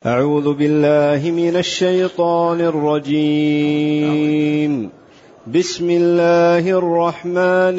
أعوذ بالله من الشيطان الرجيم. بسم الله الرحمن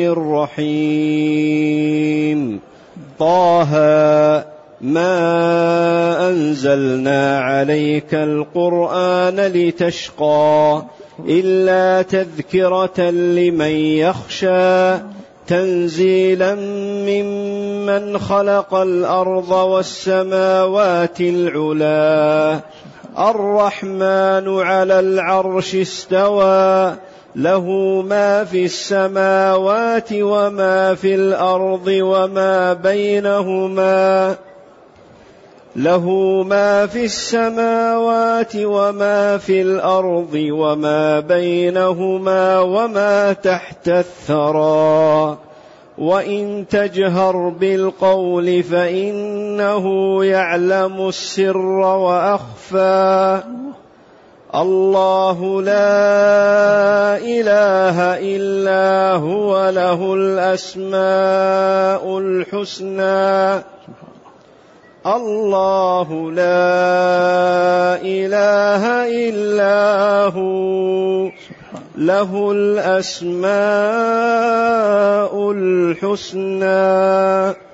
الرحيم. طه ما أنزلنا عليك القرآن لتشقى إلا تذكرة لمن يخشى تنزيلا ممن خلق الأرض والسماوات العلا الرحمن على العرش استوى له ما في السماوات وما في الأرض وما بينهما له ما في السماوات وما في الأرض وما بينهما وما تحت الثرى وإن تجهر بالقول فإنه يعلم السر وأخفى الله لا إله إلا هو له الأسماء الحسنى الله لا إله إلا هو له الأسماء الحسنى.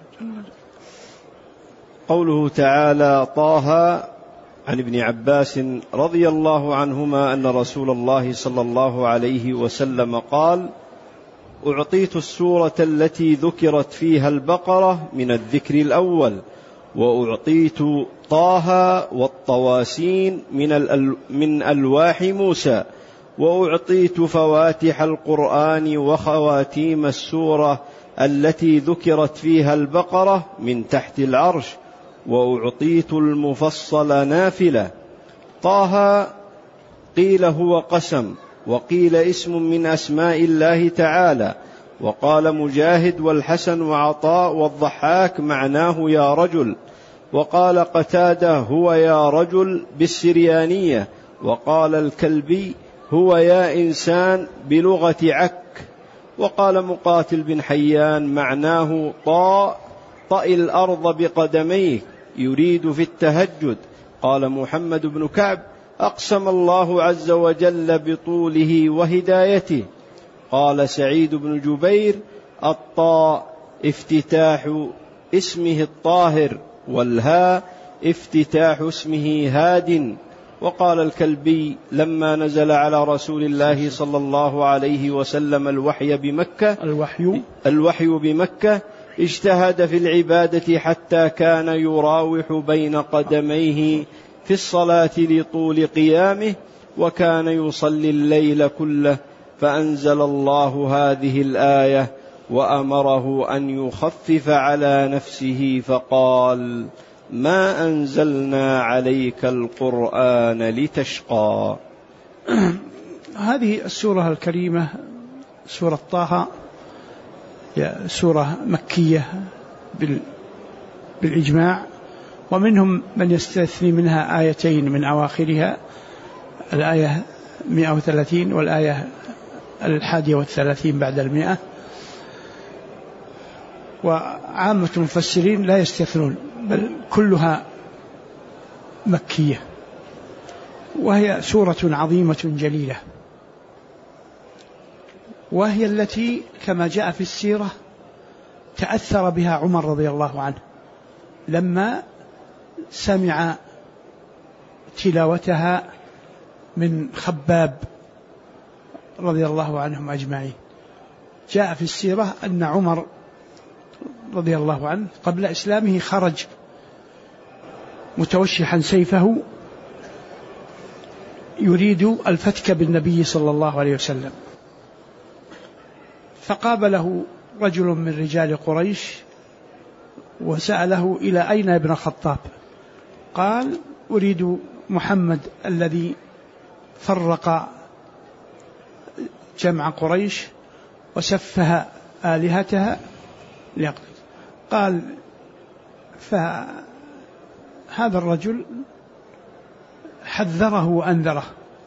قوله تعالى طه عن ابن عباس رضي الله عنهما أن رسول الله صلى الله عليه وسلم قال: أعطيت السورة التي ذكرت فيها البقرة من الذكر الأول، وأعطيت طه والطواسين من ألواح موسى، وأعطيت فواتح القرآن وخواتيم السورة التي ذكرت فيها البقرة من تحت العرش، وأعطيت المفصل نافلة. طه قيل هو قسم، وقيل اسم من أسماء الله تعالى، وقال مجاهد والحسن وعطاء والضحاك معناه يا رجل، وقال قتادة هو يا رجل بالسريانية، وقال الكلبي هو يا إنسان بلغة عك، وقال مقاتل بن حيان معناه طأ الأرض بقدميك يريد في التهجد. قال محمد بن كعب أقسم الله عز وجل بطوله وهدايته. قال سعيد بن جبير الطاء افتتاح اسمه الطاهر، والهاء افتتاح اسمه هاد. وقال الكلبي لما نزل على رسول الله صلى الله عليه وسلم الوحي بمكة اجتهد في العبادة حتى كان يراوح بين قدميه في الصلاة لطول قيامه، وكان يصلي الليل كله، فأنزل الله هذه الآية وأمره أن يخفف على نفسه فقال: ما أنزلنا عليك القرآن لتشقى. هذه السورة الكريمة سورة طه سورة مكية بالإجماع، ومنهم من يستثني منها آيتين من أواخرها، الآية 130 والآية 31 بعد 100، وعامة المفسرين لا يستثنون، بل كلها مكية، وهي سورة عظيمة جليلة، وهي التي كما جاء في السيرة تأثر بها عمر رضي الله عنه لما سمع تلاوتها من خباب رضي الله عنهم أجمعين. جاء في السيرة أن عمر رضي الله عنه قبل إسلامه خرج متوشحا سيفه يريد الفتك بالنبي صلى الله عليه وسلم، فقابله رجل من رجال قريش وسأله: إلى أين ابن الخطاب؟ قال: أريد محمد الذي فرق جمع قريش وسفه آلهتها ليقتل. قال: فهذا الرجل حذره وأنذره،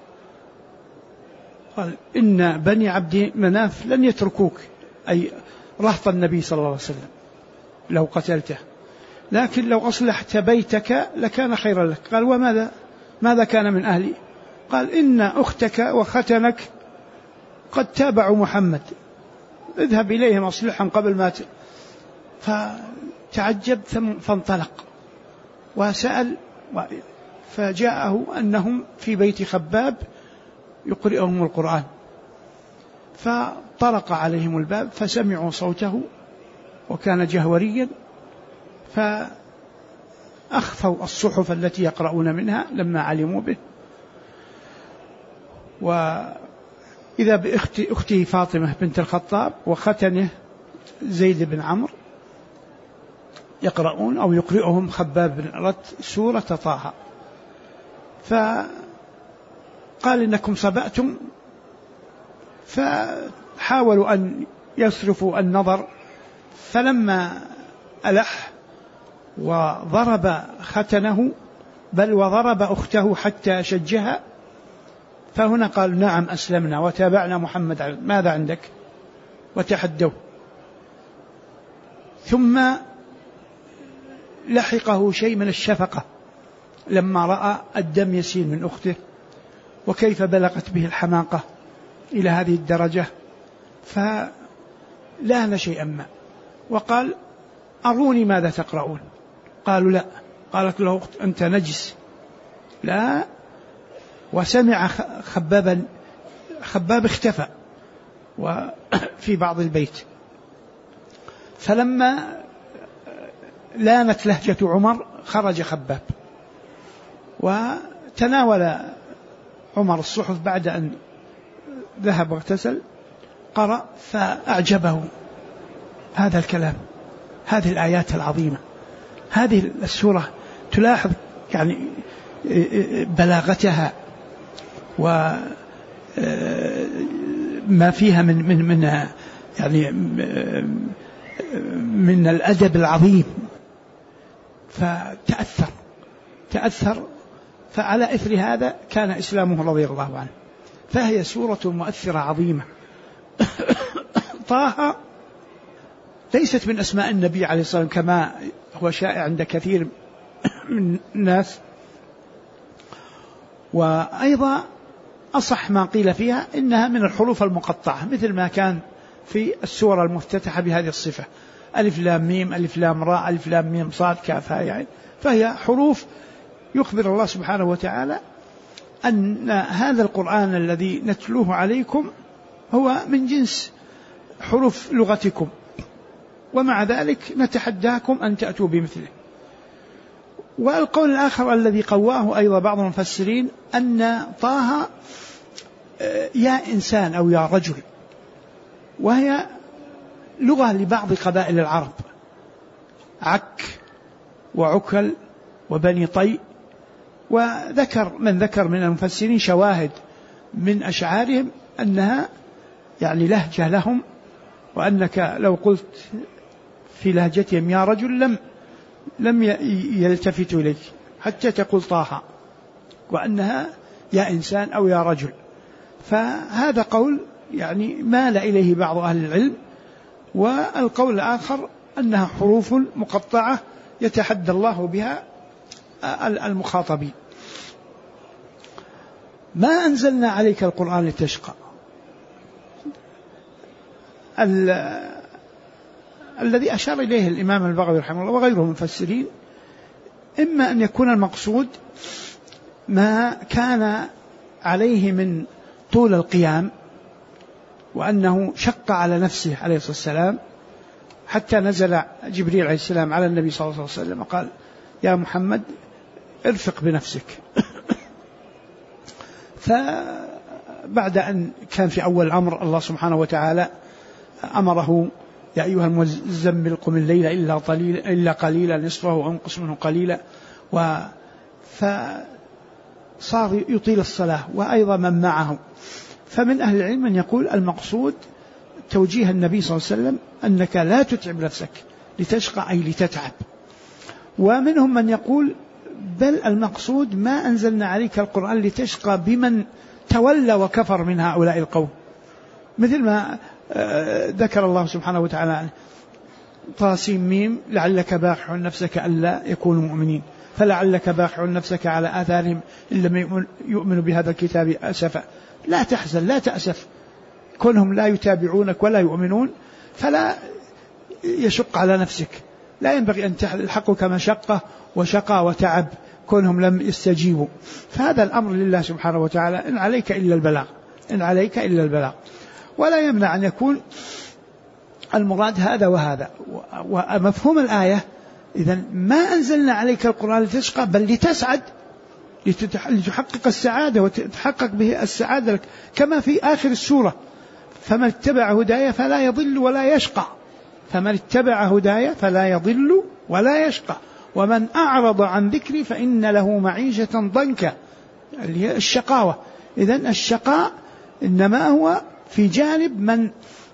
قال: إن بني عبد مناف لن يتركوك، أي رهط النبي صلى الله عليه وسلم، لو قتلته لكن لو أصلحت بيتك لكان خيرا لك. قال ماذا كان من أهلي؟ قال إن أختك وختنك قد تابعوا محمد، اذهب إليهم أصلحهم قبل ما فتعجب فانطلق وسأل، فجاءه أنهم في بيت خباب يقرئهم القرآن، فطرق عليهم الباب فسمعوا صوته وكان جهوريا، فأخفوا الصحف التي يقرؤون منها لما علموا به. وإذا بأخته فاطمة بنت الخطاب وختنه زيد بن عمرو يقرؤون أو يقرئهم خباب بن أرت سورة طه، فقال إنكم صبأتم، فحاولوا أن يصرفوا النظر، فلما ألح وضرب ختنه بل وضرب أخته حتى شجها، فهنا قال نعم أسلمنا وتابعنا محمد، ماذا عندك؟ وتحدوا. ثم لحقه شيء من الشفقة لما رأى الدم يسيل من أخته وكيف بلغت به الحماقة إلى هذه الدرجة، فلان شيئا ما وقال أروني ماذا تقرؤون. قالوا لا. قالت له أخت أنت نجس. لا. وسمع خباب اختفى وفي بعض البيت، فلما لانت لهجة عمر خرج خباب وتناول عمر الصحف بعد أن ذهب واغتسل، قرأ فأعجبه هذا الكلام، هذه الآيات العظيمة، هذه السورة تلاحظ يعني بلاغتها وما فيها من يعني من الأدب العظيم، فتأثر فعلى إثر هذا كان إسلامه رضي الله عنه. فهي سورة مؤثرة عظيمة. طه ليست من أسماء النبي عليه الصلاة والسلام كما هو شائع عند كثير من الناس، وأيضا أصح ما قيل فيها إنها من الحروف المقطعة مثل ما كان في السورة المفتتحة بهذه الصفة، ألف لام ميم ألف لام راء ألف لام ميم صاد كاف هاء عين، فهي حروف يخبر الله سبحانه وتعالى أن هذا القرآن الذي نتلوه عليكم هو من جنس حروف لغتكم، ومع ذلك نتحداكم أن تأتوا بمثله. والقول الآخر الذي قواه أيضا بعض المفسرين أن طه يا إنسان أو يا رجل، وهي لغة لبعض قبائل العرب، عك وعكل وبني طي، وذكر من المفسرين شواهد من أشعارهم أنها يعني لهجة لهم، وأنك لو قلت في لهجتهم يا رجل لم يلتفتوا إليك حتى تقول طه، وأنها يا إنسان أو يا رجل. فهذا قول يعني مال إليه بعض أهل العلم، والقول الآخر أنها حروف مقطعة يتحدى الله بها المخاطبين. ما أنزلنا عليك القرآن لتشقى. الذي أشار إليه الإمام البغوي رحمه الله وغيره من المفسرين إما أن يكون المقصود ما كان عليه من طول القيام، وأنه شق على نفسه عليه الصلاة والسلام حتى نزل جبريل عليه السلام على النبي صلى الله عليه وسلم وقال يا محمد ارفق بنفسك. فبعد أن كان في أول الأمر الله سبحانه وتعالى أمره يا أيها المزمل قم الليل إلا قليلا نصفه وانقص منه قليلا، فصار يطيل الصلاة وأيضا من معه. فمن أهل العلم من يقول المقصود توجيه النبي صلى الله عليه وسلم أنك لا تتعب نفسك لتشقى أي لتتعب. ومنهم من يقول بل المقصود ما أنزلنا عليك القرآن لتشقى بمن تولى وكفر من هؤلاء القوم، مثل ما ذكر الله سبحانه وتعالى طاسيم ميم لعلك باخع نفسك ألا يكونوا مؤمنين، فلعلك باخع نفسك على آثارهم إن لم يؤمنوا بهذا الكتاب أسفا. لا تحزن لا تأسف، كونهم لا يتابعونك ولا يؤمنون فلا يشق على نفسك، لا ينبغي أن تلحقك مشقة وشقى وتعب كونهم لم يستجيبوا. فهذا الأمر لله سبحانه وتعالى، إن عليك إلا البلاغ، إن عليك إلا البلاغ. ولا يمنع أن يكون المراد هذا وهذا. ومفهوم الآية إذن ما أنزلنا عليك القرآن لتشقى بل لتسعد، لتحقق السعادة وتحقق به السعادة، كما في آخر السورة: فمن اتبع هدايا فلا يضل ولا يشقى، فمن اتبع هدايا فلا يضل ولا يشقى، ومن أعرض عن ذكري فإن له معيشة ضنكا، اللي هي الشقاوة. إذن الشقاء إنما هو في جانب من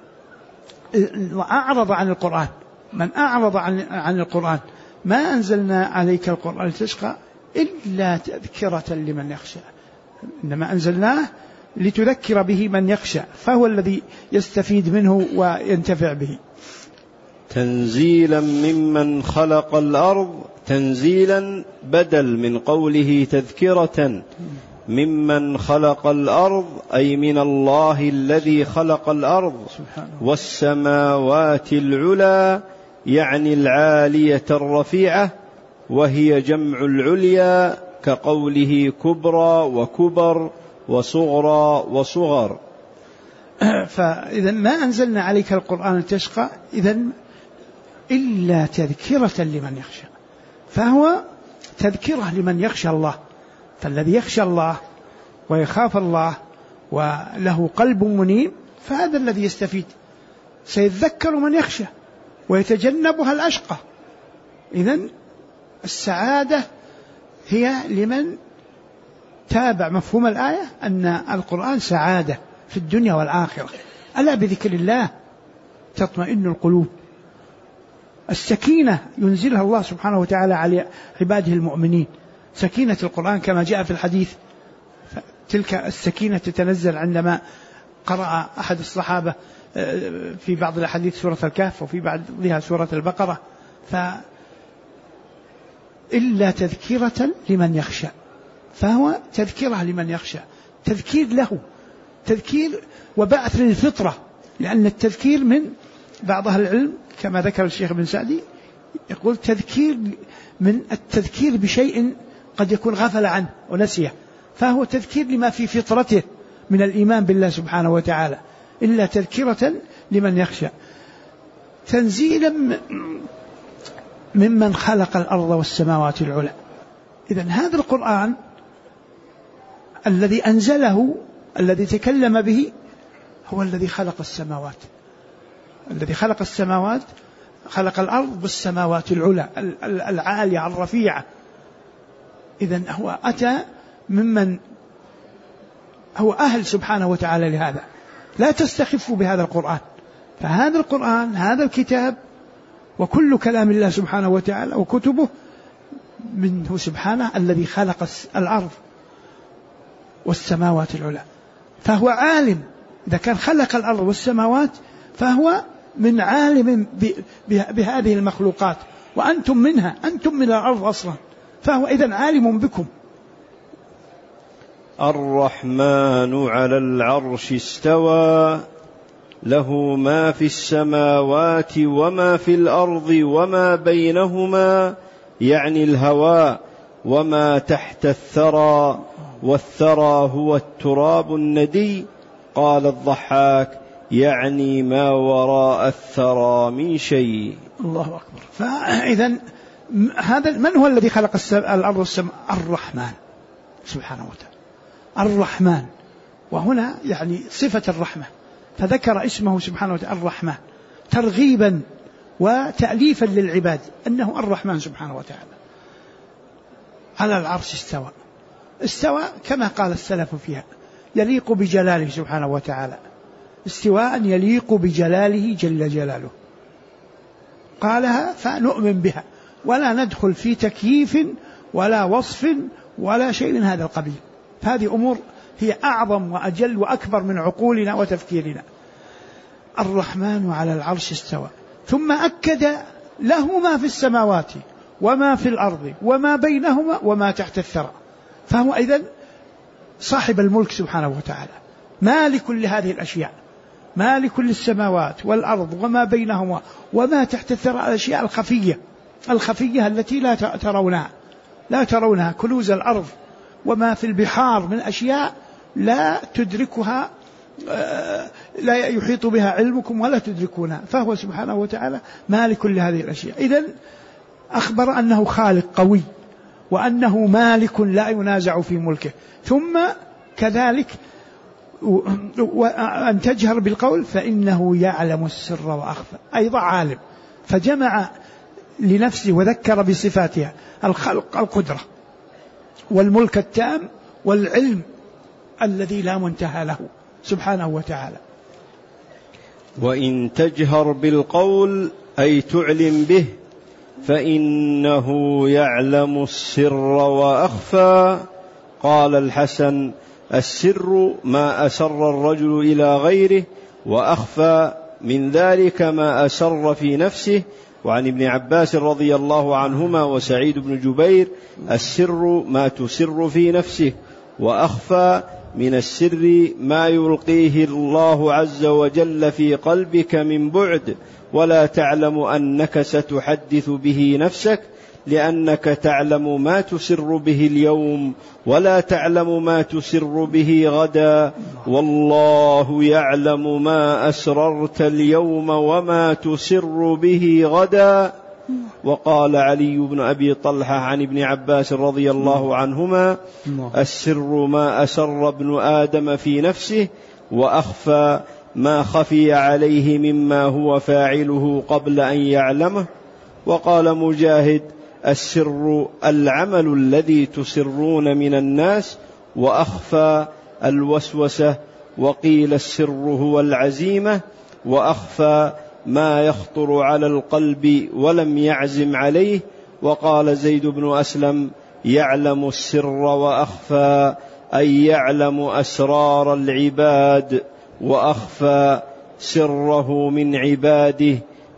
أعرض عن القرآن، من أعرض عن القرآن. ما أنزلنا عليك القرآن لتشقى إلا تذكرة لمن يخشى، إنما أنزلناه لتذكر به من يخشى، فهو الذي يستفيد منه وينتفع به. تنزيلا ممن خلق الأرض، تنزيلا بدل من قوله تذكرة. ممن خلق الأرض أي من الله الذي خلق الأرض والسماوات العلى، يعني العالية الرفيعة، وهي جمع العليا كقوله كبرى وكبر وصغرى وصغر. فإذا ما أنزلنا عليك القرآن لتشقى إذن إلا تذكرة لمن يخشى، فهو تذكرة لمن يخشى الله. فالذي يخشى الله ويخاف الله وله قلب منيب فهذا الذي يستفيد، سيذكر من يخشى ويتجنبها الأشقى. إذن السعادة هي لمن تابع مفهوم الآية أن القرآن سعادة في الدنيا والآخرة. ألا بذكر الله تطمئن القلوب. السكينة ينزلها الله سبحانه وتعالى على عباده المؤمنين، سكينة القرآن كما جاء في الحديث. تلك السكينة تتنزل عندما قرأ أحد الصحابة في بعض الأحاديث سورة الكهف وفي بعضها سورة البقرة. إلا تذكرة لمن يخشى، فهو تذكرة لمن يخشى، تذكير له، تذكير وبعث للفطرة. لأن التذكير من بعض أهل العلم كما ذكر الشيخ بن سعدي يقول تذكير من التذكير بشيء قد يكون غفل عنه ونسيه، فهو تذكير لما في فطرته من الإيمان بالله سبحانه وتعالى. إلا تذكرة لمن يخشى. تنزيلا ممن خلق الأرض والسماوات العلى. إذن هذا القرآن الذي أنزله الذي تكلم به هو الذي خلق السماوات، الذي خلق السماوات، خلق الأرض والسماوات العلى العالية الرفيعة. إذن هو أتى ممن هو أهل سبحانه وتعالى لهذا. لا تستخفوا بهذا القرآن، فهذا القرآن هذا الكتاب وكل كلام الله سبحانه وتعالى وكتبه منه سبحانه الذي خلق الأرض والسماوات العلى. فهو عالم، إذا كان خلق الأرض والسماوات فهو من عالم بهذه المخلوقات، وأنتم منها، أنتم من الأرض أصلا، فهو إذن عالم بكم. الرحمن على العرش استوى، له ما في السماوات وما في الأرض وما بينهما، يعني الهواء وما تحت الثرى، والثرى هو التراب الندي. قال الضحاك يعني ما وراء الثرى من شيء. الله أكبر. فإذن هذا من هو الذي خلق الأرض والسماء؟ الرحمن سبحانه وتعالى، الرحمن. وهنا يعني صفة الرحمة، فذكر اسمه سبحانه وتعالى الرحمن ترغيبا وتأليفا للعباد أنه الرحمن سبحانه وتعالى. على العرش استوى، استوى كما قال السلف فيها يليق بجلاله سبحانه وتعالى، استواء يليق بجلاله جل جلاله. قالها فنؤمن بها ولا ندخل في تكييف ولا وصف ولا شيء من هذا القبيل. هذه أمور هي أعظم وأجل وأكبر من عقولنا وتفكيرنا. الرحمن على العرش استوى. ثم أكد له ما في السماوات وما في الأرض وما بينهما وما تحت الثرى، فهو أيضا صاحب الملك سبحانه وتعالى، مالك لهذه الأشياء، مالك للسماوات والأرض وما بينهما وما تحت الثرى، الأشياء الخفية التي لا ترونها كنوز الأرض وما في البحار من أشياء لا تدركها، لا يحيط بها علمكم ولا تدركونها، فهو سبحانه وتعالى مالك لهذه الأشياء. إذن أخبر أنه خالق قوي وأنه مالك لا ينازع في ملكه. ثم كذلك وأن تجهر بالقول فإنه يعلم السر وأخفى، أيضا عالم، فجمع لنفسه وذكر بصفاتها: الخلق، القدرة، والملك التام، والعلم الذي لا منتهى له سبحانه وتعالى. وإن تجهر بالقول أي تعلم به فإنه يعلم السر وأخفى. قال الحسن: السر ما أسر الرجل إلى غيره، وأخفى من ذلك ما أسر في نفسه. وعن ابن عباس رضي الله عنهما وسعيد بن جبير: السر ما تسر في نفسه، وأخفى من السر ما يلقيه الله عز وجل في قلبك من بعد، ولا تعلم أنك ستحدث به نفسك، لأنك تعلم ما تسر به اليوم ولا تعلم ما تسر به غدا، والله يعلم ما أسررت اليوم وما تسر به غدا. وقال علي بن أبي طلحة عن ابن عباس رضي الله عنهما: السر ما أسر ابن آدم في نفسه، وأخفى ما خفي عليه مما هو فاعله قبل أن يعلمه. وقال مجاهد: السر العمل الذي تسرون من الناس، وأخفى الوسوسة. وقيل السر هو العزيمة، وأخفى ما يخطر على القلب ولم يعزم عليه. وقال زيد بن أسلم: يعلم السر وأخفى، أي يعلم أسرار العباد، وأخفى سره من عباده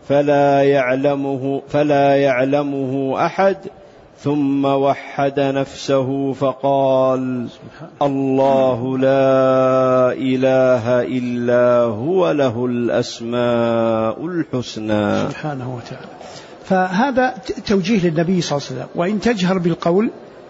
فلا يعلمه أحد. ثم وحد نفسه فقال: الله لا إله إلا هو له الأسماء الحسنى. سبحانه وتعالى. فهذا توجيه للنبي صلى الله عليه وسلم: وإن تجهر بالقول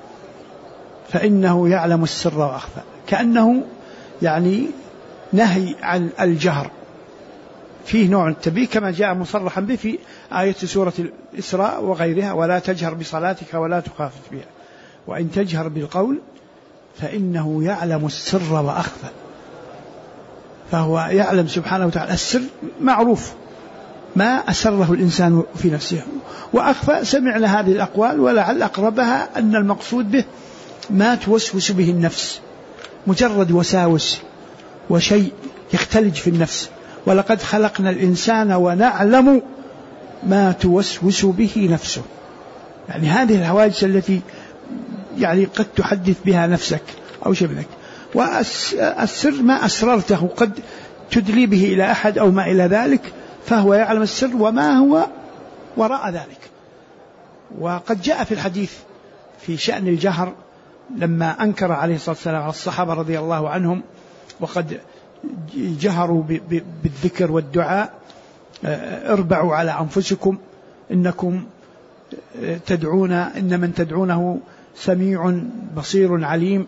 فإنه يعلم السر وأخفى، كأنه يعني نهي عن الجهر، فيه نوع التنبيه كما جاء مصرحا به في آية سورة الإسراء وغيرها: ولا تجهر بصلاتك ولا تخافت بها. وإن تجهر بالقول فإنه يعلم السر وأخفى، فهو يعلم سبحانه وتعالى السر معروف ما أسره الإنسان في نفسه، وأخفى سمعنا هذه الأقوال ولعل أقربها أن المقصود به ما توسوس به النفس، مجرد وساوس وشيء يختلج في النفس. ولقد خلقنا الإنسان ونعلم ما توسوس به نفسه، يعني هذه الحوادث التي يعني قد تحدث بها نفسك أو شبهك. والسر ما أسررته قد تدلي به إلى أحد أو ما إلى ذلك، فهو يعلم السر وما هو وراء ذلك. وقد جاء في الحديث في شأن الجهر لما أنكر عليه الصلاة والسلام على الصحابة رضي الله عنهم وقد جهروا بالذكر والدعاء: اربعوا على أنفسكم إنكم تدعون، إن من تدعونه سميع بصير عليم،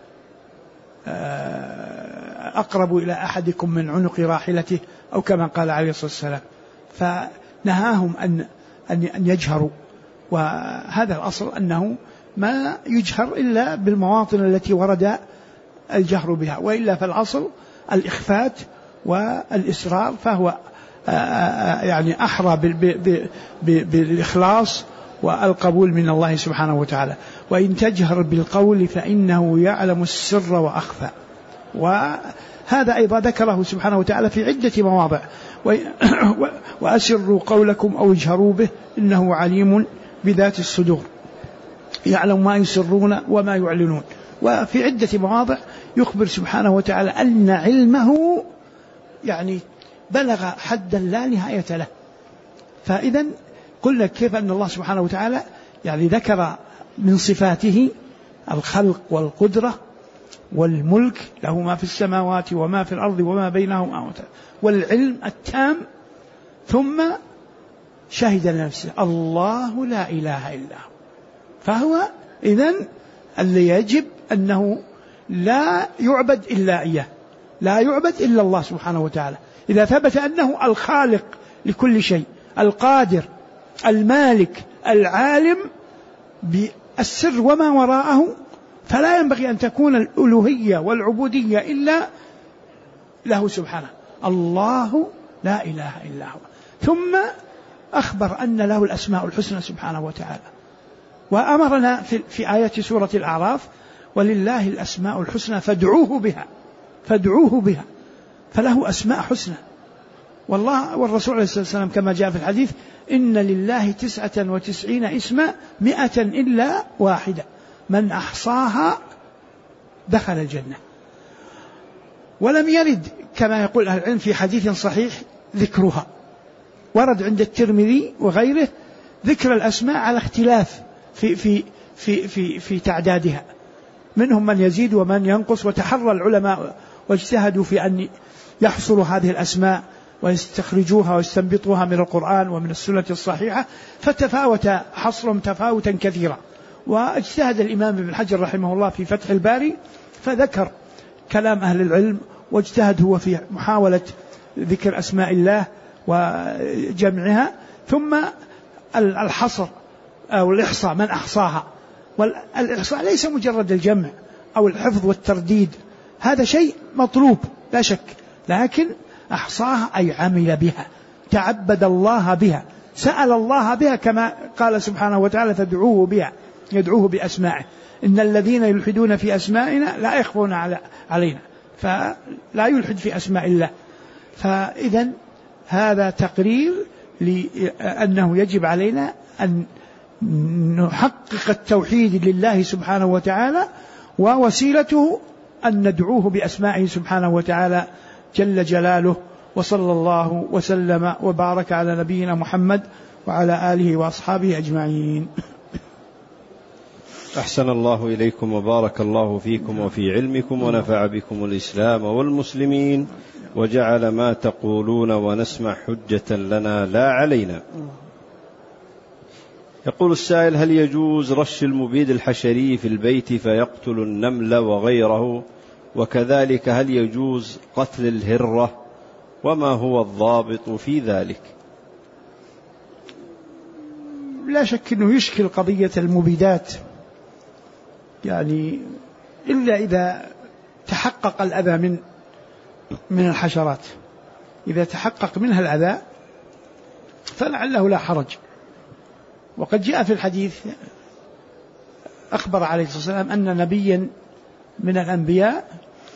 أقرب إلى أحدكم من عنق راحلته، أو كما قال عليه الصلاة والسلام. فنهاهم أن يجهروا، وهذا الأصل أنه ما يجهر إلا بالمواطن التي ورد الجهر بها، وإلا فالأصل الإخفات والإسرار، فهو يعني أحرى بالإخلاص والقبول من الله سبحانه وتعالى. وإن تجهر بالقول فإنه يعلم السر وأخفى، وهذا أيضا ذكره سبحانه وتعالى في عدة مواضع: وأسروا قولكم أو اجهروا به إنه عليم بذات الصدور، يعلم ما يسرون وما يعلنون. وفي عدة مواضع يخبر سبحانه وتعالى أن علمه يعني بلغ حدا لا نهاية له، فإذا قلنا كيف أن الله سبحانه وتعالى يعني ذكر من صفاته الخلق والقدرة والملك، له ما في السماوات وما في الأرض وما بينهما، والعلم التام، ثم شهد لنفسه الله لا إله إلا هو. فهو إذن اللي يجب أنه لا يعبد إلا إياه، لا يعبد إلا الله سبحانه وتعالى. إذا ثبت أنه الخالق لكل شيء، القادر، المالك، العالم بالسر وما وراءه، فلا ينبغي أن تكون الألوهية والعبودية إلا له سبحانه. الله لا إله إلا هو. ثم أخبر أن له الأسماء الحسنى سبحانه وتعالى، وأمرنا في آية سورة الأعراف ولله الأسماء الحسنى فادعوه بها، فله أسماء حسنى. والله والرسول عليه الصلاة والسلام كما جاء في الحديث إن لله 99 اسما 100 إلا واحدة من أحصاها دخل الجنة. ولم يرد كما يقول أهل العلم في حديث صحيح ذكرها، ورد عند الترمذي وغيره ذكر الأسماء على اختلاف في تعدادها، منهم من يزيد ومن ينقص، وتحرى العلماء واجتهدوا في أن يحصروا هذه الأسماء ويستخرجوها ويستنبطوها من القرآن ومن السنة الصحيحة، فتفاوت حصرهم تفاوتا كثيرا. واجتهد الإمام ابن حجر رحمه الله في فتح الباري فذكر كلام أهل العلم، واجتهد هو في محاولة ذكر أسماء الله وجمعها، ثم الحصر أو الإحصاء من أحصاها. والإحصاء ليس مجرد الجمع أو الحفظ والترديد، هذا شيء مطلوب لا شك، لكن أحصاها أي عمل بها، تعبد الله بها، سأل الله بها، كما قال سبحانه وتعالى فادعوه بها، يدعوه بأسمائه. إن الذين يلحدون في أسمائنا لا يخفون علينا، فلا يلحد في أسماء الله. فإذا هذا تقرير لأنه يجب علينا أن نحقق التوحيد لله سبحانه وتعالى، ووسيلته أن ندعوه بأسمائه سبحانه وتعالى جل جلاله. وصلى الله وسلم وبارك على نبينا محمد وعلى آله وأصحابه أجمعين. أحسن الله إليكم وبارك الله فيكم وفي علمكم، ونفع بكم الإسلام والمسلمين، وجعل ما تقولون ونسمع حجة لنا لا علينا. يقول السائل: هل يجوز رش المبيد الحشري في البيت فيقتل النمل وغيره؟ وكذلك هل يجوز قتل الهرة؟ وما هو الضابط في ذلك؟ لا شك أنه يشكل قضية المبيدات، يعني إلا إذا تحقق الأذى من الحشرات. إذا تحقق منها الأذى فلعله لا حرج. وقد جاء في الحديث أخبر عليه الصلاة والسلام أن نبيا من الأنبياء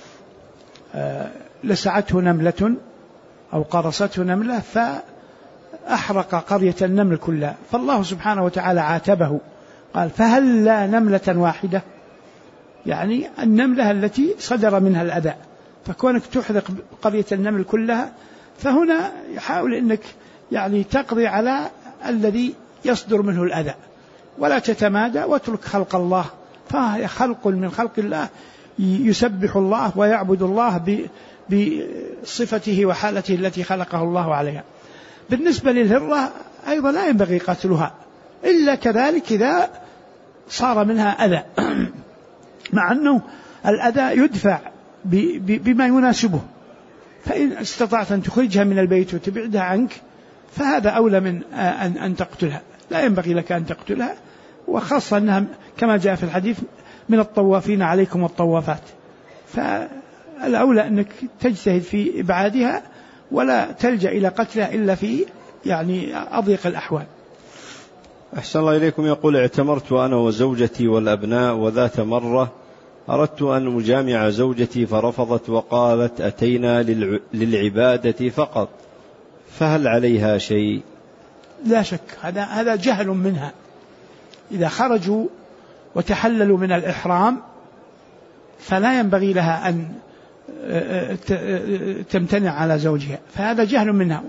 لسعته نملة أو قرصته نملة فأحرق قرية النمل كلها، فالله سبحانه وتعالى عاتبه قال: فهل لا نملة واحدة؟ يعني النملة التي صدر منها الأذى، فكونك تحرق قرية النمل كلها، فهنا يحاول أنك يعني تقضي على الذي يصدر منه الأذى، ولا تتمادى واترك خلق الله، فهي خلق من خلق الله، يسبح الله ويعبد الله بصفته وحالته التي خلقه الله عليها. بالنسبة للهرة أيضا لا ينبغي قتلها إلا كذلك إذا صار منها أذى مع أنه الأذى يدفع بما يناسبه، فإن استطعت أن تخرجها من البيت وتبعدها عنك فهذا أولى من أن تقتلها. لا ينبغي لك أن تقتلها، وخاصة أنها كما جاء في الحديث من الطوافين عليكم والطوافات، فالأولى أنك تجتهد في إبعادها ولا تلجأ إلى قتلها إلا في يعني أضيق الأحوال. أحسن الله إليكم. يقول: اعتمرت أنا وزوجتي والأبناء، وذات مرة أردت أن أجامع زوجتي فرفضت وقالت أتينا للعبادة فقط، فهل عليها شيء؟ لا شك هذا جهل منها. إذا خرجوا وتحللوا من الإحرام فلا ينبغي لها أن تمتنع على زوجها، فهذا جهل منها.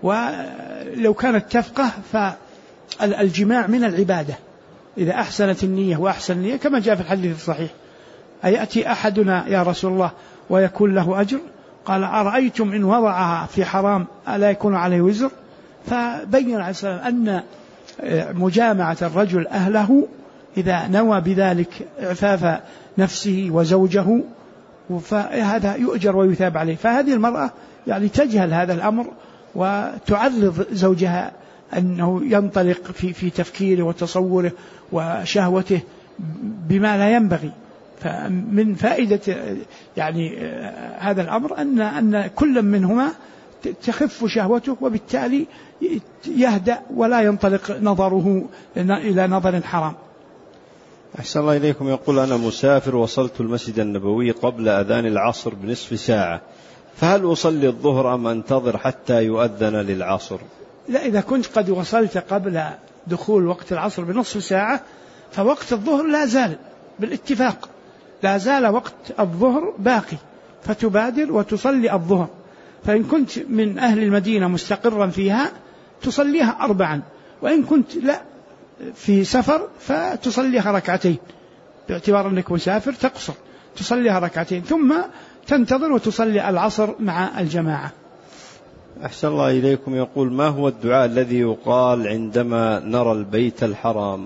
ولو كانت تفقه فالجماع من العبادة إذا أحسنت النية وأحسن النية كما جاء في الحديث الصحيح: أيأتي أحدنا يا رسول الله ويكون له أجر؟ قال: أرأيتم إن وضعها في حرام ألا يكون عليه وزر؟ فبين عليه السلام أن مجامعة الرجل أهله إذا نوى بذلك إعفاف نفسه وزوجه فهذا يؤجر ويثاب عليه. فهذه المرأة يعني تجهل هذا الأمر وتعرض زوجها أنه ينطلق في تفكيره وتصوره وشهوته بما لا ينبغي. فمن فائدة يعني هذا الأمر أن كل منهما تخف شهوته وبالتالي يهدأ ولا ينطلق نظره إلى نظر حرام. أحسن الله إليكم. يقول: أنا مسافر وصلت المسجد النبوي قبل أذان العصر بنصف ساعة، فهل أصلي الظهر أم أنتظر حتى يؤذن للعصر؟ لا، إذا كنت قد وصلت قبل دخول وقت العصر بنصف ساعة فوقت الظهر لا زال بالاتفاق، لا زال وقت الظهر باقي، فتبادر وتصلي الظهر. فإن كنت من أهل المدينة مستقرا فيها تصليها 4، وإن كنت لا في سفر فتصليها 2 باعتبار أنك مسافر تقصر، تصليها 2 ثم تنتظر وتصلي العصر مع الجماعة. أحسن الله إليكم. يقول: ما هو الدعاء الذي يقال عندما نرى البيت الحرام؟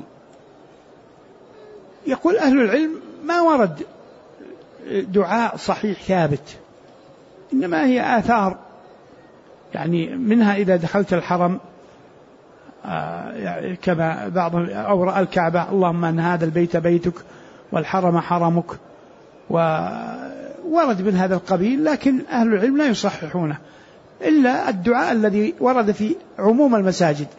يقول أهل العلم: ما ورد دعاء صحيح ثابت، إنما هي آثار، يعني منها إذا دخلت الحرم كما بعض أو رأى الكعبة: اللهم أن هذا البيت بيتك والحرم حرمك، وورد من هذا القبيل، لكن أهل العلم لا يصححونه إلا الدعاء الذي ورد في عموم المساجد: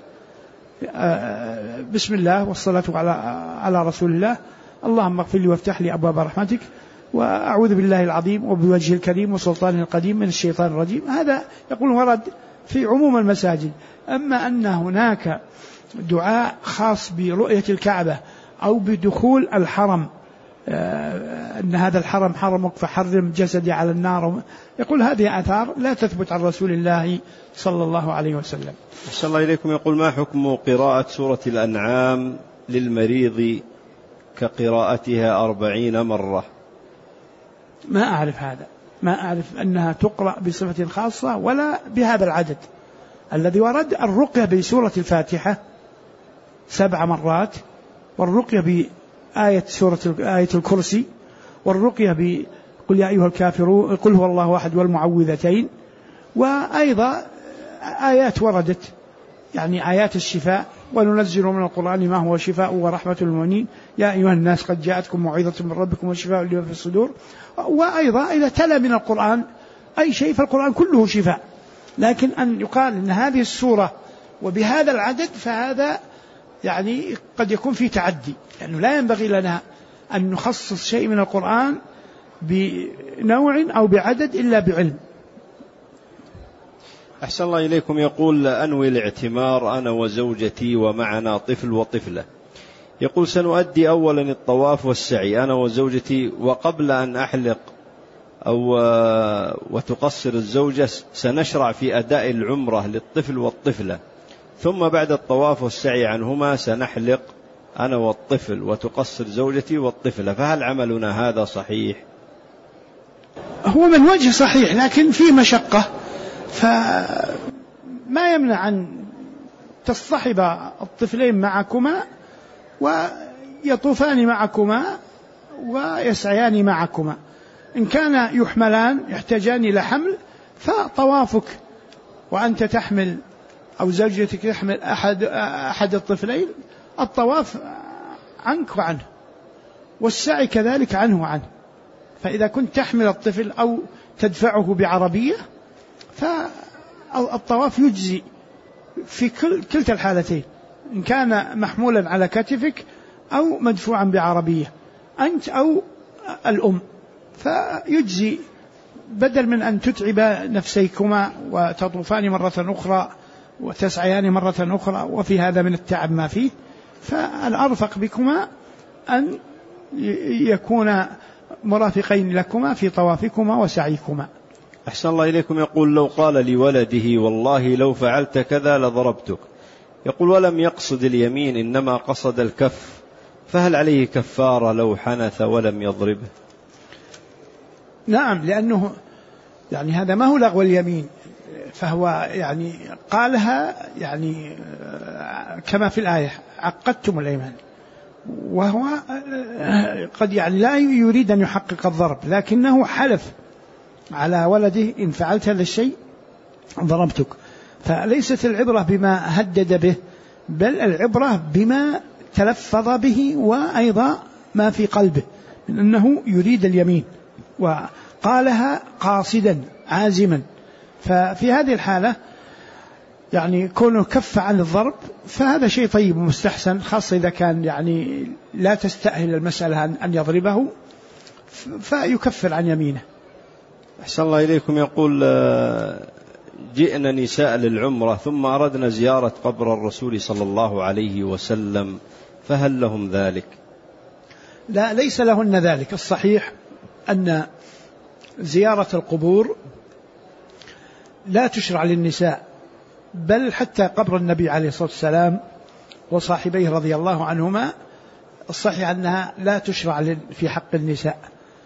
بسم الله والصلاة على رسول الله، اللهم اغفر لي وافتح لي أبواب رحمتك، وأعوذ بالله العظيم وبوجهه الكريم وسلطانه القديم من الشيطان الرجيم. هذا يقول ورد في عموم المساجد. أما أن هناك دعاء خاص برؤية الكعبة أو بدخول الحرم، أن هذا الحرم حرمك فحرم جسدي على النار، يقول هذه آثار لا تثبت عن رسول الله صلى الله عليه وسلم. أحسن الله إليكم. يقول: ما حكم قراءة سورة الأنعام للمريض كقراءتها 40 مرة؟ ما أعرف هذا، ما أعرف أنها تقرأ بصفة خاصة ولا بهذا العدد. الذي ورد الرقية بسورة الفاتحة 7 مرات، والرقية بآية آية الكرسي، والرقية بقل يا أيها الكافرون، قل هو الله أحد، والمعوذتين، وأيضا آيات وردت يعني آيات الشفاء: وننزل من القرآن ما هو شفاء ورحمة للمؤمنين، يا أيها الناس قد جاءتكم موعظة من ربكم وشفاء لما في الصدور. وأيضا إذا تلا من القرآن أي شيء فالقرآن كله شفاء، لكن أن يقال أن هذه السورة وبهذا العدد فهذا يعني قد يكون في تعدي، لأنه يعني لا ينبغي لنا أن نخصص شيء من القرآن بنوع أو بعدد إلا بعلم. أحسن الله إليكم. يقول: أنوي الاعتمار أنا وزوجتي ومعنا طفل وطفلة. يقول: سنؤدي أولا الطواف والسعي أنا وزوجتي، وقبل أن أحلق وتقصر الزوجة سنشرع في أداء العمرة للطفل والطفلة، ثم بعد الطواف والسعي عنهما سنحلق أنا والطفل وتقصر زوجتي والطفلة، فهل عملنا هذا صحيح؟ هو من وجه صحيح، لكن فيه مشقة، فما يمنع أن تصطحب الطفلين معكما ويطوفان معكما ويسعيان معكما. إن كان يحملان يحتاجان إلى حمل فطوافك وأنت تحمل أو زوجتك تحمل أحد الطفلين، الطواف عنك وعنه، والسعي كذلك عنه وعنه. فإذا كنت تحمل الطفل أو تدفعه بعربية فالطواف يجزي في كلتا الحالتين، إن كان محمولا على كتفك أو مدفوعا بعربية أنت أو الأم، فيجزي بدل من أن تتعب نفسيكما وتطوفان مرة أخرى وتسعيان مرة أخرى وفي هذا من التعب ما فيه. فالأرفق بكما أن يكون مرافقين لكما في طوافكما وسعيكما. أحسن الله إليكم. يقول لو قال لولده والله لو فعلت كذا لضربتك، يقول ولم يقصد اليمين إنما قصد الكف، فهل عليه كفارة لو حنث ولم يضربه؟ نعم، لأنه يعني هذا ما هو لغو اليمين، فهو يعني قالها يعني كما في الآية عقدتم الأيمان، وهو قد يعني لا يريد أن يحقق الضرب، لكنه حلف على ولده إن فعلت هذا الشيء ضربتك. فليست العبرة بما هدد به، بل العبرة بما تلفظ به وأيضا ما في قلبه من أنه يريد اليمين وقالها قاصدا عازما. ففي هذه الحالة يعني كونه كف عن الضرب فهذا شيء طيب ومستحسن، خاصة إذا كان يعني لا تستأهل المسألة أن يضربه فيكفر عن يمينه. أحسن الله إليكم. يقول جئنا نساء للعمرة ثم أردنا زيارة قبر الرسول صلى الله عليه وسلم، فهل لهم ذلك؟ لا، ليس لهن ذلك. الصحيح أن زيارة القبور لا تشرع للنساء، بل حتى قبر النبي عليه الصلاة والسلام وصاحبيه رضي الله عنهما الصحيح أنها لا تشرع في حق النساء،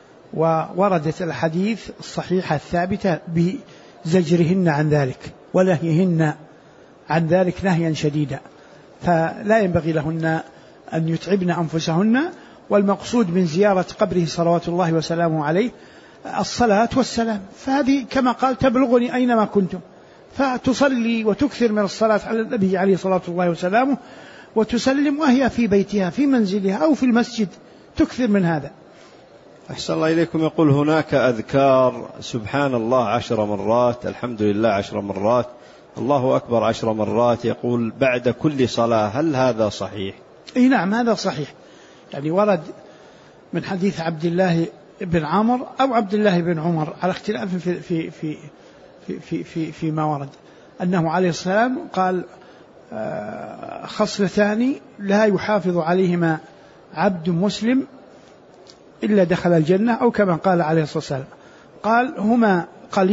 ووردت الحديث الصحيحة الثابتة بزجرهن عن ذلك ونهيهن عن ذلك نهيا شديدا، فلا ينبغي لهن أن يتعبن أنفسهن. والمقصود من زيارة قبره صلوات الله وسلامه عليه الصلاة والسلام، فهذه كما قال تبلغني أينما كنتم، فتصلي وتكثر من الصلاة على النبي عليه الصلاة والله وسلامه وتسلم وهي في بيتها في منزلها أو في المسجد تكثر من هذا. أحسن الله إليكم. يقول هناك أذكار سبحان الله 10 مرات، الحمد لله 10 مرات، الله أكبر 10 مرات، يقول بعد كل صلاة، هل هذا صحيح؟ أي نعم، هذا صحيح. يعني ورد من حديث عبد الله بن عمر أو عبد الله بن عمر على اختلاف فيما ورد أنه عليه السلام قال خصلتان لا يحافظ عليهما عبد مسلم إلا دخل الجنة، أو كما قال عليه الصلاة والسلام، قال هما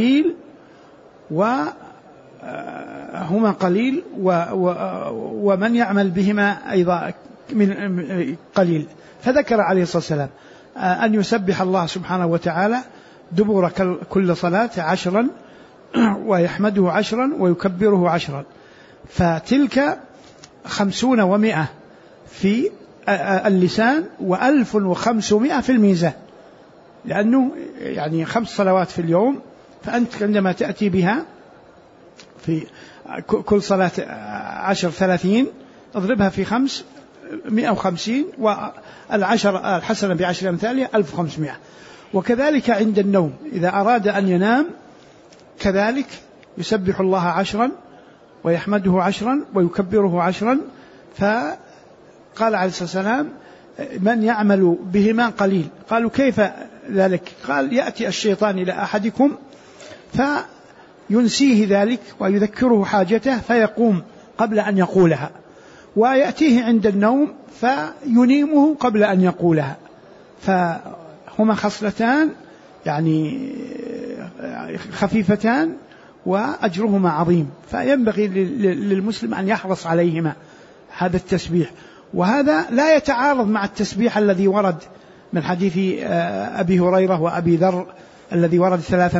قليل ومن يعمل بهما أيضا من قليل. فذكر عليه الصلاة والسلام أن يسبح الله سبحانه وتعالى دبور كل صلاة 10 ويحمده 10 ويكبره 10، فتلك 50 و100 في اللسان 1500 في الميزان، لأنه يعني 5 صلوات في اليوم، فأنت عندما تأتي بها في كل صلاة 10 30 اضربها في 5 150، والعشر الحسنة ب10 أمثالها 1500. وكذلك عند النوم إذا أراد أن ينام كذلك يسبح الله 10 ويحمده 10 ويكبره 10. فقال عليه الصلاة والسلام من يعمل بهما قليل. قالوا كيف ذلك؟ قال يأتي الشيطان إلى أحدكم فينسيه ذلك ويذكره حاجته فيقوم قبل أن يقولها، ويأتيه عند النوم فينيمه قبل أن يقولها. فهما خصلتان يعني خفيفتان وأجرهما عظيم، فينبغي للمسلم أن يحرص عليهما هذا التسبيح. وهذا لا يتعارض مع التسبيح الذي ورد من حديث أبي هريرة وأبي ذر الذي ورد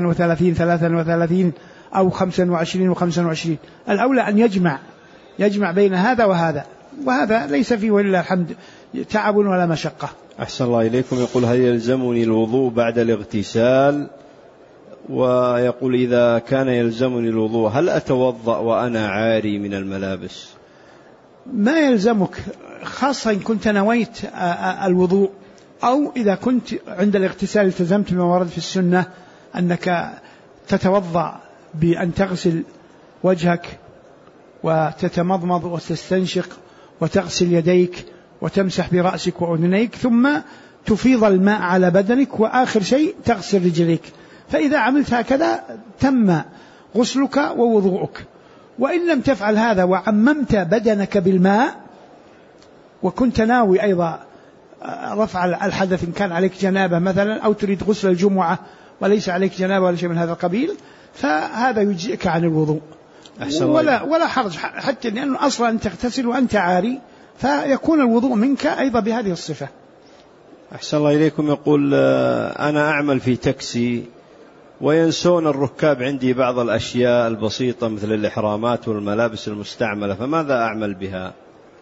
33 أو 25 و25. الأولى أن يجمع بين هذا وهذا ليس فيه ولله الحمد تعب ولا مشقة. أحسن الله إليكم. يقول هل يلزمني الوضوء بعد الاغتسال؟ ويقول إذا كان يلزمني الوضوء هل أتوضأ وأنا عاري من الملابس؟ ما يلزمك، خاصة إن كنت نويت الوضوء، أو إذا كنت عند الاغتسال التزمت بما ورد في السنة أنك تتوضأ بأن تغسل وجهك وتتمضمض وتستنشق وتغسل يديك وتمسح برأسك وأذنيك، ثم تفيض الماء على بدنك، وآخر شيء تغسل رجليك. فإذا عملت هكذا تم غسلك ووضوءك. وإن لم تفعل هذا وعممت بدنك بالماء وكنت ناوي أيضا رفع الحدث إن كان عليك جنابة مثلا، أو تريد غسل الجمعة وليس عليك جنابة ولا شيء من هذا القبيل، فهذا يجزئك عن الوضوء ولا حرج، حتى لأنه أصلا أن تغتسل وأنت عاري، فيكون الوضوء منك أيضا بهذه الصفة. أحسن الله إليكم. يقول أنا أعمل في تاكسي وينسون الركاب عندي بعض الأشياء البسيطة مثل الإحرامات والملابس المستعملة، فماذا أعمل بها؟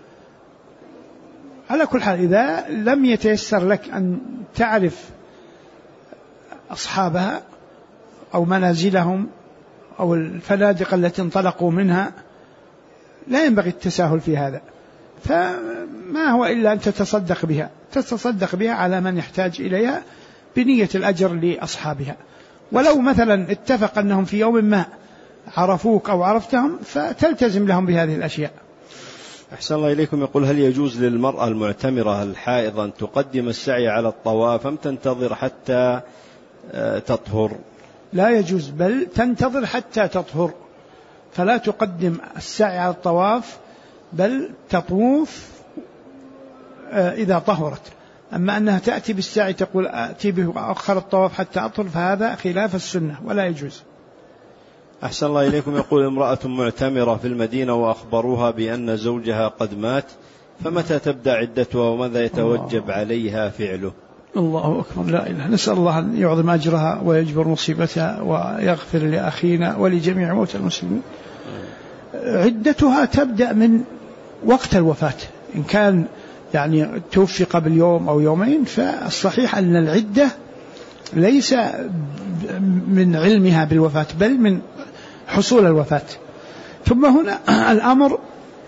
على كل حال إذا لم يتيسر لك أن تعرف أصحابها أو منازلهم أو الفنادق التي انطلقوا منها، لا ينبغي التساهل في هذا، فما هو إلا أن تتصدق بها على من يحتاج إليها بنية الأجر لأصحابها. ولو مثلا اتفق أنهم في يوم ما عرفوك أو عرفتهم، فتلتزم لهم بهذه الأشياء. أحسن الله إليكم. يقول هل يجوز للمرأة المعتمرة الحائضة أن تقدم السعي على الطواف أم تنتظر حتى تطهر؟ لا يجوز، بل تنتظر حتى تطهر، فلا تقدم السعي على الطواف، بل تطوف إذا طهرت. أما أنها تأتي بالسعي تقول أتي به وأخر الطواف حتى أطهر، فهذا خلاف السنة ولا يجوز. أحسن الله إليكم. يقول امرأة معتمرة في المدينة وأخبروها بأن زوجها قد مات، فمتى تبدأ عدتها وماذا يتوجب عليها فعله؟ الله أكبر، لا إله. نسأل الله أن يعظم أجرها ويجبر مصيبتها ويغفر لأخينا ولجميع موتى المسلمين. عدتها تبدأ من وقت الوفاة، إن كان يعني توفي قبل يوم أو يومين، فالصحيح أن العدة ليس من علمها بالوفاة بل من حصول الوفاة. ثم هنا الأمر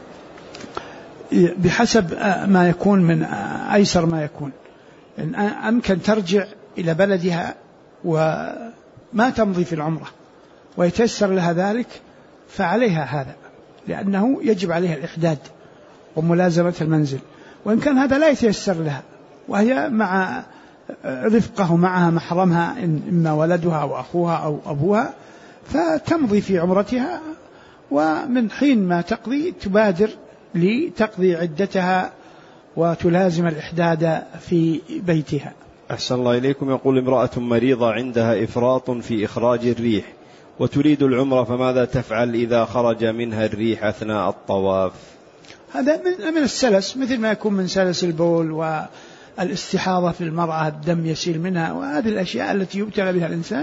بحسب ما يكون، من أيسر ما يكون. إن أمكن ترجع إلى بلدها وما تمضي في العمرة ويتيسر لها ذلك، فعليها هذا، لأنه يجب عليها الإحداد وملازمة المنزل. وإن كان هذا لا يتيسر لها وهي مع رفقه معها محرمها، إما ولدها أو أخوها أو أبوها، فتمضي في عمرتها، ومن حين ما تقضي تبادر لتقضي عدتها وتلازم الإحداد في بيتها. أحسن الله إليكم. يقول امرأة مريضة عندها إفراط في إخراج الريح وتريد العمرة، فماذا تفعل إذا خرج منها الريح أثناء الطواف؟ هذا من السلس، مثل ما يكون من سلس البول والاستحاضة في المرأة، الدم يسيل منها، وهذه الأشياء التي يبتلى بها الإنسان.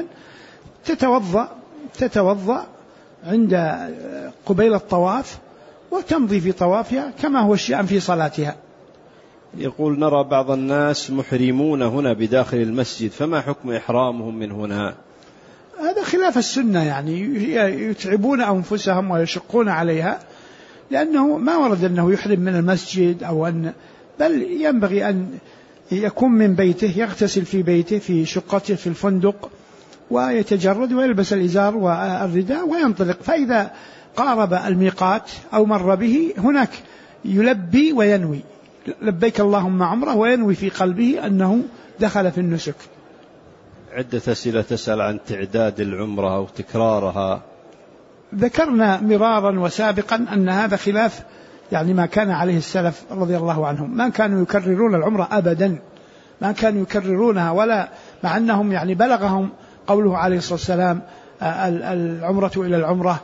تتوضأ عند قبيل الطواف وتمضي في طوافها كما هو الشأن في صلاتها. يقول نرى بعض الناس محرمون هنا بداخل المسجد، فما حكم إحرامهم من هنا؟ هذا خلاف السنة، يعني يتعبون أنفسهم ويشقون عليها، لأنه ما ورد أنه يحرم من المسجد بل ينبغي أن يكون من بيته، يغتسل في بيته في شقته في الفندق ويتجرد ويلبس الإزار والرداء وينطلق. فإذا قارب الميقات أو مر به هناك يلبي وينوي لبيك اللهم عمره، وينوي في قلبه أنه دخل في النسك. عدة أسئلة تسأل عن تعداد العمرة أو تكرارها. ذكرنا مرارا وسابقا أن هذا خلاف يعني ما كان عليه السلف رضي الله عنهم، ما كانوا يكررون العمرة أبدا، ما كانوا يكررونها، ولا مع أنهم يعني بلغهم قوله عليه الصلاة والسلام العمرة إلى العمرة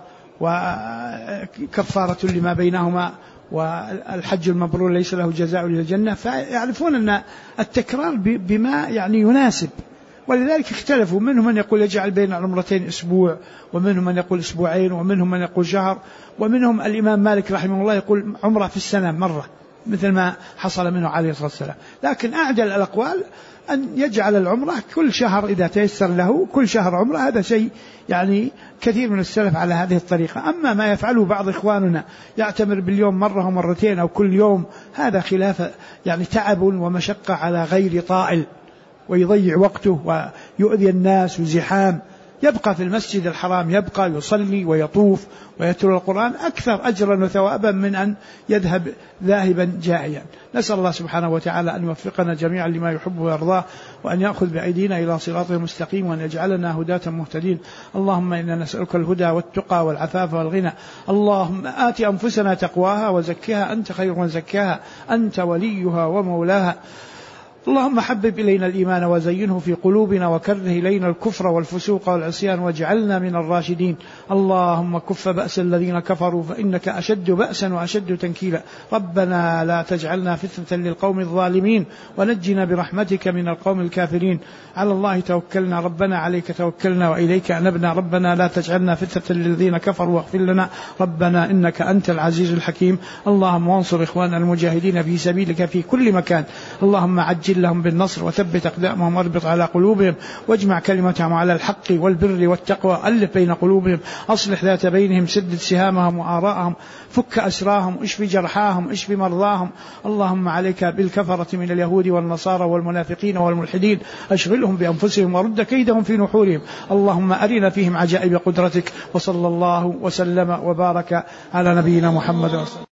وكفارة لما بينهما والحج المبرور ليس له جزاء إلا الجنة، فيعرفون أن التكرار بما يعني يناسب. ولذلك اختلفوا، منهم من يقول يجعل بين العمرتين أسبوع، ومنهم من يقول أسبوعين، ومنهم من يقول شهر، ومنهم الإمام مالك رحمه الله يقول عمرة في السنة مرة، مثل ما حصل منه عليه الصلاة والسلام. لكن أعدل الأقوال أن يجعل العمرة كل شهر إذا تيسر له، كل شهر عمرة. هذا شيء يعني كثير من السلف على هذه الطريقة. أما ما يفعله بعض إخواننا يعتمر باليوم مرة ومرتين أو كل يوم، هذا خلاف يعني تعب ومشقة على غير طائل، ويضيع وقته ويؤذي الناس وزحام. يبقى في المسجد الحرام، يبقى يصلي ويطوف ويتلو القرآن أكثر أجرا وثوابا من أن يذهب ذاهبا جائعا. نسأل الله سبحانه وتعالى أن يوفقنا جميعا لما يحب ويرضاه، وأن يأخذ بأيدينا إلى صراطه المستقيم، وأن يجعلنا هداة مهتدين. اللهم إنا نسألك الهدى والتقى والعفاف والغنى. اللهم آت أنفسنا تقواها وزكها أنت خير من زكاها، أنت وليها ومولاها. اللهم حبب إلينا الإيمان وزينه في قلوبنا وكره إلينا الكفر والفسوق والعصيان واجعلنا من الراشدين. اللهم كف بأس الذين كفروا فإنك أشد بأسا وأشد تنكيلا. ربنا لا تجعلنا فتنة للقوم الظالمين ونجنا برحمتك من القوم الكافرين. على الله توكلنا ربنا عليك توكلنا وإليك أنبنا. ربنا لا تجعلنا فتنة للذين كفروا واغفر لنا ربنا إنك أنت العزيز الحكيم. اللهم وانصر إخواننا المجاهدين في سبيلك في كل مكان. اللهم عجل لهم بالنصر وثبت أقدامهم واربط على قلوبهم واجمع كلمتهم على الحق والبر والتقوى. ألف بين قلوبهم أصلح ذات بينهم سدد سهامهم وآراءهم فك أسراهم اشف جرحاهم اشف مرضاهم. اللهم عليك بالكفرة من اليهود والنصارى والمنافقين والملحدين أشغلهم بأنفسهم ورد كيدهم في نحورهم. اللهم أرنا فيهم عجائب قدرتك. وصلى الله وسلم وبارك على نبينا محمد.